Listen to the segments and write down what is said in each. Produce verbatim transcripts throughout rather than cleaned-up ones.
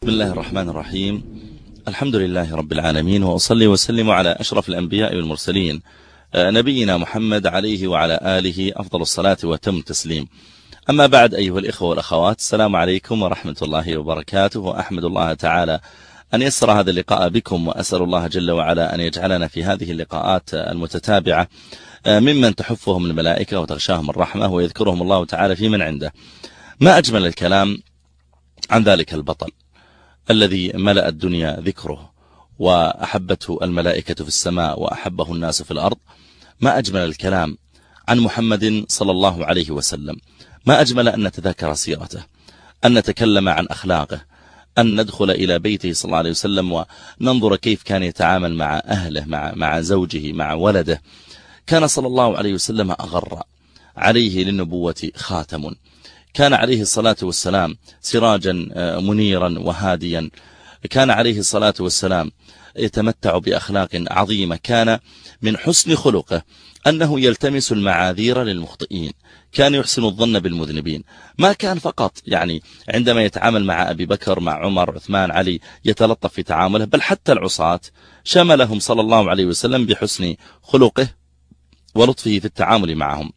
بسم الله الرحمن الرحيم. الحمد لله رب العالمين، وأصلي وسلم على أشرف الأنبياء والمرسلين نبينا محمد عليه وعلى آله أفضل الصلاة وتم التسليم. أما بعد، أيها الإخوة والأخوات، السلام عليكم ورحمة الله وبركاته، وأحمد الله تعالى أن يسر هذا اللقاء بكم، وأسأل الله جل وعلا أن يجعلنا في هذه اللقاءات المتتابعة ممن تحفهم الملائكة وتغشاهم الرحمة ويذكرهم الله تعالى في من عنده. ما أجمل الكلام عن ذلك البطل الذي ملأ الدنيا ذكره وأحبته الملائكة في السماء وأحبه الناس في الأرض. ما أجمل الكلام عن محمد صلى الله عليه وسلم. ما أجمل أن نتذاكر سيرته، أن نتكلم عن أخلاقه، أن ندخل إلى بيته صلى الله عليه وسلم وننظر كيف كان يتعامل مع أهله، مع, مع زوجه، مع ولده. كان صلى الله عليه وسلم أغر، عليه للنبوة خاتم، كان عليه الصلاة والسلام سراجا منيرا وهاديا، كان عليه الصلاة والسلام يتمتع بأخلاق عظيمة. كان من حسن خلقه أنه يلتمس المعاذير للمخطئين، كان يحسن الظن بالمذنبين. ما كان فقط يعني عندما يتعامل مع أبي بكر، مع عمر، عثمان، علي يتلطف في تعامله، بل حتى العصاة شملهم صلى الله عليه وسلم بحسن خلقه ولطفه في التعامل معهم.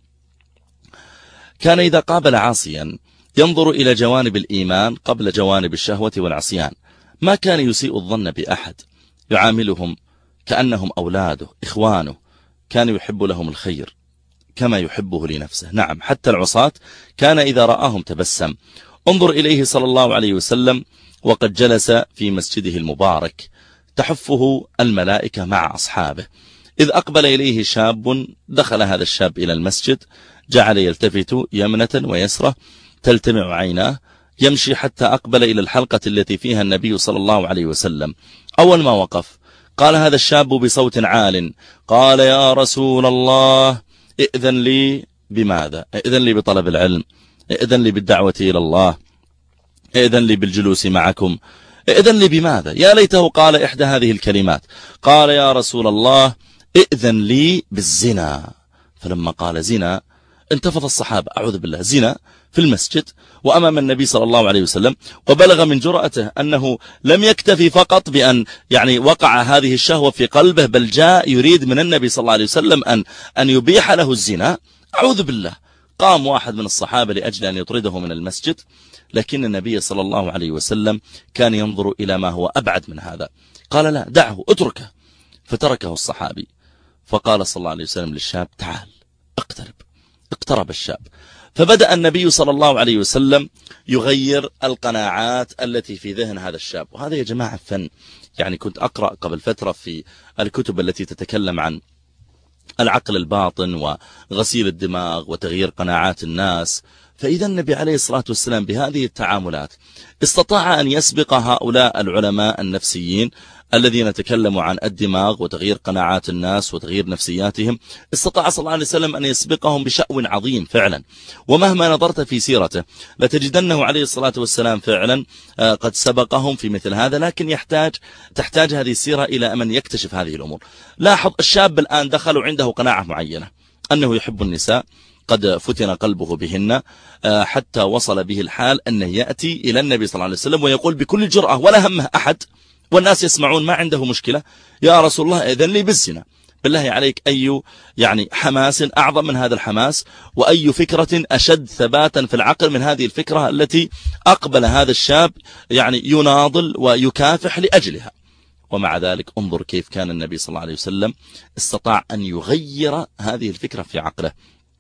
كان إذا قابل عاصيا ينظر إلى جوانب الإيمان قبل جوانب الشهوة والعصيان. ما كان يسيء الظن بأحد، يعاملهم كأنهم أولاده إخوانه، كان يحب لهم الخير كما يحبه لنفسه. نعم، حتى العصاة كان إذا رآهم تبسم. انظر إليه صلى الله عليه وسلم وقد جلس في مسجده المبارك تحفه الملائكة مع أصحابه، إذ أقبل إليه شاب. دخل هذا الشاب إلى المسجد، جعل يلتفت يمنة ويسرة، تلتمع عيناه، يمشي حتى أقبل إلى الحلقة التي فيها النبي صلى الله عليه وسلم. أول ما وقف قال هذا الشاب بصوت عال، قال: يا رسول الله، ائذن لي. بماذا؟ ائذن لي بطلب العلم، ائذن لي بالدعوة إلى الله، ائذن لي بالجلوس معكم، ائذن لي بماذا؟ يا ليته قال إحدى هذه الكلمات، قال: يا رسول الله، ائذن لي بالزنا. فلما قال زنا انتفض الصحابة، أعوذ بالله، زنا في المسجد وأمام النبي صلى الله عليه وسلم. وبلغ من جرأته أنه لم يكتفي فقط بأن يعني وقع هذه الشهوة في قلبه، بل جاء يريد من النبي صلى الله عليه وسلم أن أن يبيح له الزنا. أعوذ بالله. قام واحد من الصحابة لأجل أن يطرده من المسجد، لكن النبي صلى الله عليه وسلم كان ينظر إلى ما هو أبعد من هذا. قال: لا، دعه، اتركه. فتركه الصحابي. فقال صلى الله عليه وسلم للشاب: تعال اقترب. اقترب الشاب، فبدأ النبي صلى الله عليه وسلم يغير القناعات التي في ذهن هذا الشاب. وهذا يا جماعة فن. يعني كنت أقرأ قبل فترة في الكتب التي تتكلم عن العقل الباطن وغسيل الدماغ وتغيير قناعات الناس، فإذا النبي عليه الصلاة والسلام بهذه التعاملات استطاع أن يسبق هؤلاء العلماء النفسيين الذين تكلموا عن الدماغ وتغيير قناعات الناس وتغيير نفسياتهم. استطاع صلى الله عليه وسلم أن يسبقهم بشأو عظيم فعلا. ومهما نظرت في سيرته لتجدنه عليه الصلاة والسلام فعلا قد سبقهم في مثل هذا، لكن يحتاج تحتاج هذه السيرة إلى من يكتشف هذه الأمور. لاحظ الشاب الآن دخلوا عنده قناعة معينة أنه يحب النساء، قد فتن قلبه بهن، حتى وصل به الحال أنه يأتي إلى النبي صلى الله عليه وسلم ويقول بكل جرأة ولا همه أحد والناس يسمعون، ما عنده مشكلة: يا رسول الله، إذن لي بالزنا. بالله عليك، أي يعني حماس أعظم من هذا الحماس، وأي فكرة أشد ثباتا في العقل من هذه الفكرة التي أقبل هذا الشاب يعني يناضل ويكافح لأجلها. ومع ذلك انظر كيف كان النبي صلى الله عليه وسلم استطاع أن يغير هذه الفكرة في عقله.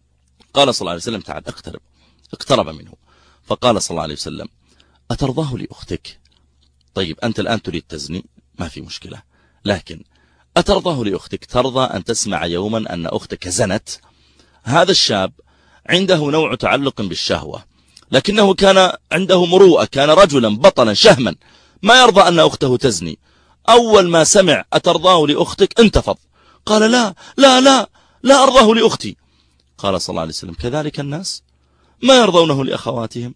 قال صلى الله عليه وسلم: تعال اقترب. اقترب منه فقال صلى الله عليه وسلم: أترضاه لأختك؟ طيب أنت الآن تريد تزني، ما في مشكلة، لكن أترضاه لأختك؟ ترضى أن تسمع يوما أن أختك زنت؟ هذا الشاب عنده نوع تعلق بالشهوة، لكنه كان عنده مروءة، كان رجلا بطلا شهما، ما يرضى أن أخته تزني. أول ما سمع أترضاه لأختك انتفض، قال: لا لا لا لا أرضاه لأختي. قال صلى الله عليه وسلم: كذلك الناس ما يرضونه لأخواتهم.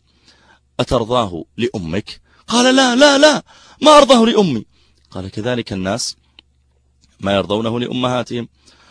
أترضاه لأمك؟ قال: لا لا لا ما أرضاه لأمي. قال: كذلك الناس ما يرضونه لأمهاتهم.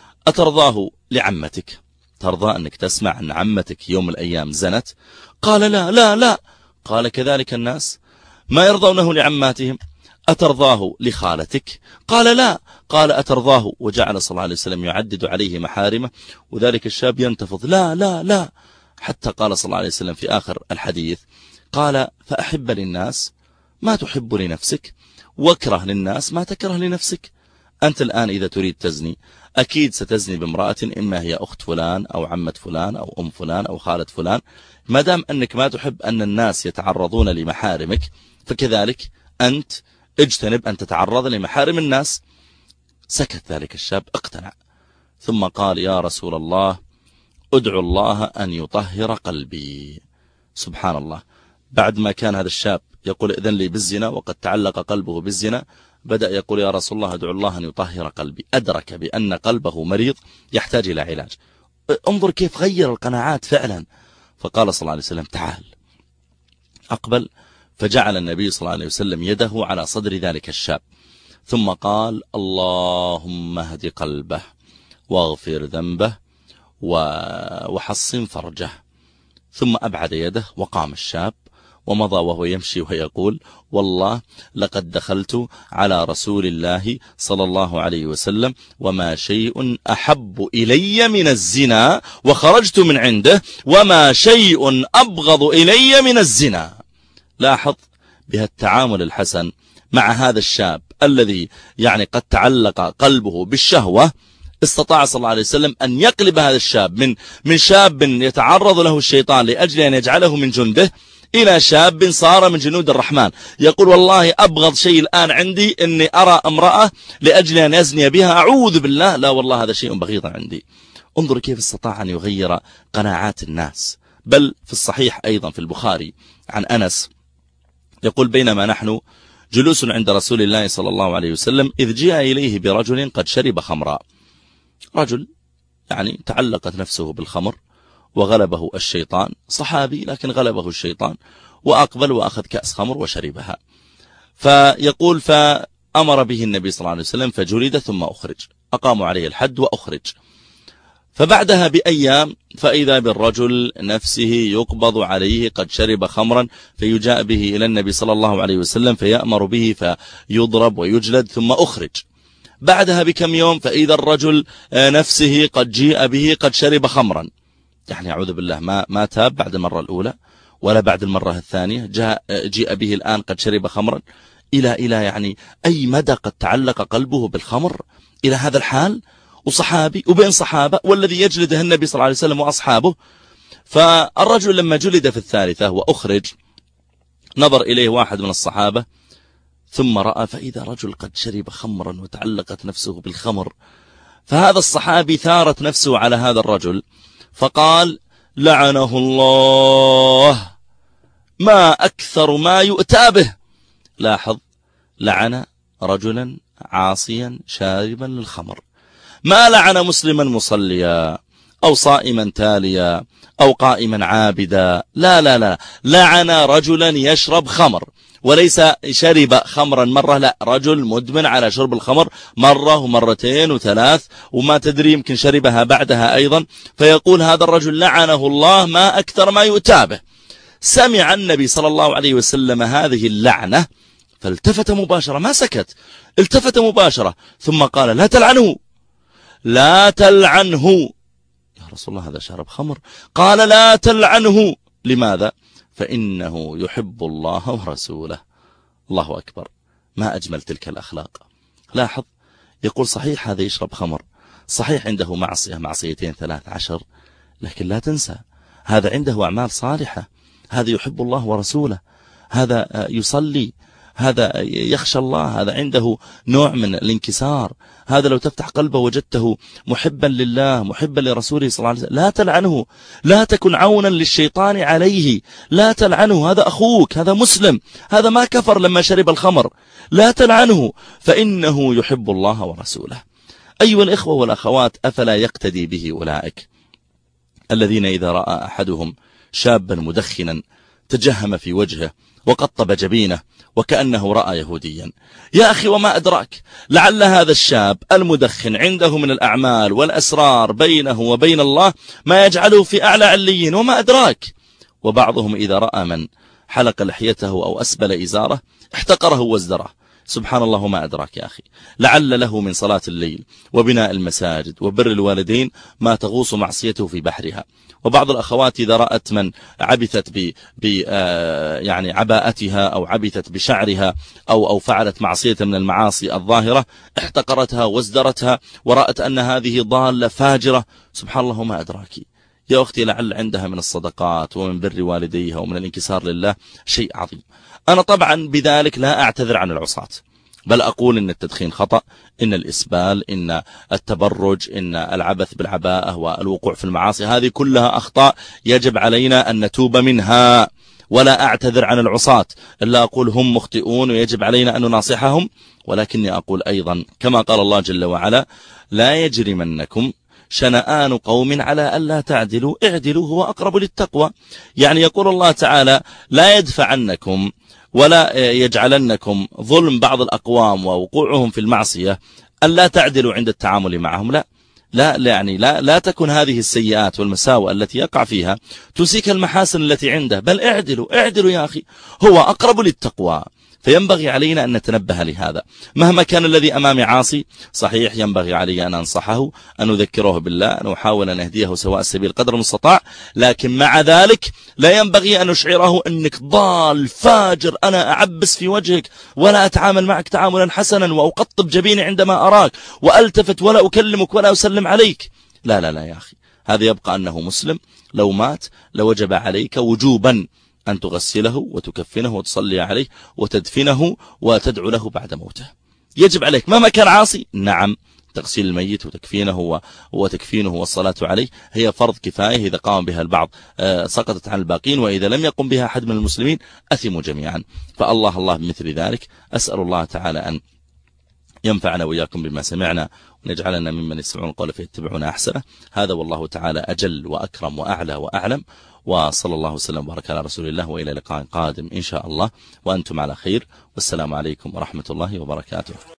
أترضاه لعمتك؟ ترضى أنك تسمع أن عمتك يوم الأيام زنت؟ قال: لا لا لا. قال: كذلك الناس ما يرضونه لعماتهم؟ أترضاه لخالتك؟ قال لا. قال أترضاه؟ وجعل صلى الله عليه وسلم يعدد عليه محارمه، وذلك الشاب ينتفض لا لا لا، حتى قال صلى الله عليه وسلم في آخر الحديث قال فأحب للناس ما تحب لنفسك، واكره للناس ما تكره لنفسك. أنت الآن إذا تريد تزني أكيد ستزني بامرأة إما هي أخت فلان أو عمة فلان أو أم فلان أو خالة فلان، ما دام أنك ما تحب أن الناس يتعرضون لمحارمك، فكذلك أنت اجتنب أن تتعرض لمحارم الناس. سكت ذلك الشاب، اقتنع، ثم قال يا رسول الله ادعو الله أن يطهر قلبي. سبحان الله، بعد ما كان هذا الشاب يقول إذن لي بالزنا وقد تعلق قلبه بالزنا، بدأ يقول يا رسول الله ادعو الله أن يطهر قلبي. أدرك بأن قلبه مريض يحتاج إلى علاج. انظر كيف غير القناعات فعلا. فقال صلى الله عليه وسلم تعال. أقبل، فجعل النبي صلى الله عليه وسلم يده على صدر ذلك الشاب، ثم قال اللهم اهد قلبه واغفر ذنبه وحصن فرجه. ثم أبعد يده وقام الشاب ومضى وهو يمشي ويقول والله لقد دخلت على رسول الله صلى الله عليه وسلم وما شيء أحب إلي من الزنا، وخرجت من عنده وما شيء أبغض إلي من الزنا. لاحظ بها التعامل الحسن مع هذا الشاب الذي يعني قد تعلق قلبه بالشهوة. استطاع صلى الله عليه وسلم أن يقلب هذا الشاب من من شاب يتعرض له الشيطان لأجل أن يجعله من جنده إلى شاب صار من جنود الرحمن، يقول والله أبغض شيء الآن عندي أني أرى امرأة لأجل أن أزني بها، أعوذ بالله، لا والله هذا شيء بغيض عندي. انظر كيف استطاع أن يغير قناعات الناس. بل في الصحيح أيضا في البخاري عن أنس يقول بينما نحن جلوس عند رسول الله صلى الله عليه وسلم إذ جاء إليه برجل قد شرب خمرا. رجل يعني تعلقت نفسه بالخمر وغلبه الشيطان، صحابي لكن غلبه الشيطان، وأقبل وأخذ كأس خمر وشربها. فيقول فأمر به النبي صلى الله عليه وسلم فجلد ثم أخرج، أقاموا عليه الحد وأخرج. فبعدها بأيام فإذا بالرجل نفسه يقبض عليه قد شرب خمرا، فيجاء به إلى النبي صلى الله عليه وسلم فيأمر به فيضرب ويجلد ثم أخرج. بعدها بكم يوم فإذا الرجل نفسه قد جيء به قد شرب خمرا، يعني أعوذ بالله ما ما تاب بعد المرة الأولى ولا بعد المرة الثانية، جاء جيء به الآن قد شرب خمرا، إلى إلى يعني أي مدى قد تعلق قلبه بالخمر إلى هذا الحال، وصحابي وبين صحابة والذي يجلده النبي صلى الله عليه وسلم وأصحابه. فالرجل لما جلد في الثالثة وأخرج نظر إليه واحد من الصحابة ثم رأى فإذا رجل قد شرب خمرا وتعلقت نفسه بالخمر. فهذا الصحابي ثارت نفسه على هذا الرجل فقال لعنه الله ما أكثر ما يؤتى به. لاحظ، لعن رجلا عاصيا شاربا للخمر، ما لعن مسلما مصليا أو صائما تاليا أو قائما عابدا، لا لا لا، لعن رجلا يشرب خمر، وليس شرب خمرا مرة، لا، رجل مدمن على شرب الخمر مرة ومرتين وثلاث وما تدري يمكن شربها بعدها أيضا. فيقول هذا الرجل لعنه الله ما أكثر ما يؤتى به. سمع النبي صلى الله عليه وسلم هذه اللعنة فالتفت مباشرة، ما سكت، التفت مباشرة ثم قال لا تلعنه لا تلعنه. يا رسول الله هذا شرب خمر. قال لا تلعنه. لماذا؟ فإنه يحب الله ورسوله. الله أكبر، ما أجمل تلك الأخلاق. لاحظ، يقول صحيح هذا يشرب خمر، صحيح عنده معصية معصيتين ثلاث عشر، لكن لا تنسى هذا عنده أعمال صالحة، هذا يحب الله ورسوله، هذا يصلي، هذا يخشى الله، هذا عنده نوع من الانكسار، هذا لو تفتح قلبه وجدته محبا لله محبا لرسوله صلى الله عليه وسلم. لا تلعنه، لا تكن عونا للشيطان عليه، لا تلعنه، هذا أخوك، هذا مسلم، هذا ما كفر لما شرب الخمر، لا تلعنه فإنه يحب الله ورسوله. أيها الإخوة والأخوات، أفلا يقتدي به أولئك الذين إذا رأى أحدهم شابا مدخنا تجهم في وجهه وقطب جبينه وكأنه رأى يهوديا. يا أخي وما أدراك، لعل هذا الشاب المدخن عنده من الأعمال والأسرار بينه وبين الله ما يجعله في أعلى عليين، وما أدراك. وبعضهم إذا رأى من حلق لحيته أو أسبل إزاره احتقره وازدره. سبحان الله ما أدراك يا أخي، لعل له من صلاة الليل وبناء المساجد وبر الوالدين ما تغوص معصيته في بحرها. وبعض الأخوات إذا رأت من عبثت ب ب يعني عباءتها أو عبثت بشعرها أو أو فعلت معصية من المعاصي الظاهرة احتقرتها وازدرتها ورأت أن هذه ضالة فاجرة. سبحان الله ما أدراك يا أختي، لعل عندها من الصدقات ومن بر والديها ومن الانكسار لله شيء عظيم. أنا طبعا بذلك لا أعتذر عن العصاة، بل أقول إن التدخين خطأ، إن الإسبال، إن التبرج، إن العبث بالعباءة والوقوع في المعاصي، هذه كلها أخطاء يجب علينا أن نتوب منها، ولا أعتذر عن العصاة، إلا أقول هم مخطئون ويجب علينا أن نناصحهم. ولكني أقول أيضا كما قال الله جل وعلا: لا يجرمنكم شنآن قوم على ألا تعدلوا اعدلوا هو أقرب للتقوى. يعني يقول الله تعالى: لا يدفعنكم ولا يجعلنكم ظلم بعض الأقوام ووقوعهم في المعصية أن لا تعدلوا عند التعامل معهم. لا لا يعني لا لا تكن هذه السيئات والمساوئ التي يقع فيها تنسيك المحاسن التي عنده، بل اعدلوا اعدلوا يا أخي هو أقرب للتقوى. فينبغي علينا أن نتنبه لهذا. مهما كان الذي أمامي عاصي صحيح ينبغي علي أن أنصحه، أن أذكره بالله، أن أحاول أن أهديه سواء السبيل قدر المستطاع، لكن مع ذلك لا ينبغي أن أشعره أنك ضال فاجر، أنا أعبس في وجهك ولا أتعامل معك تعاملا حسنا وأقطب جبيني عندما أراك وألتفت ولا أكلمك ولا أسلم عليك. لا لا لا يا أخي، هذا يبقى أنه مسلم، لو مات لوجب عليك وجوبا أن تغسله وتكفنه وتصلي عليه وتدفنه وتدعو له بعد موته. يجب عليك مهما كان عاصي. نعم، تغسيل الميت وتكفينه وتكفينه والصلاة عليه هي فرض كفاية، إذا قام بها البعض سقطت عن الباقين، وإذا لم يقم بها أحد من المسلمين أثموا جميعا. فالله الله بمثل ذلك. أسأل الله تعالى أن ينفعنا وإياكم بما سمعنا، ونجعلنا ممن يستمعون القول فيتبعون أحسنه. هذا والله تعالى أجل وأكرم وأعلى وأعلم، وصلى الله وسلم وبارك على رسول الله، وإلى لقاء قادم إن شاء الله وأنتم على خير، والسلام عليكم ورحمة الله وبركاته.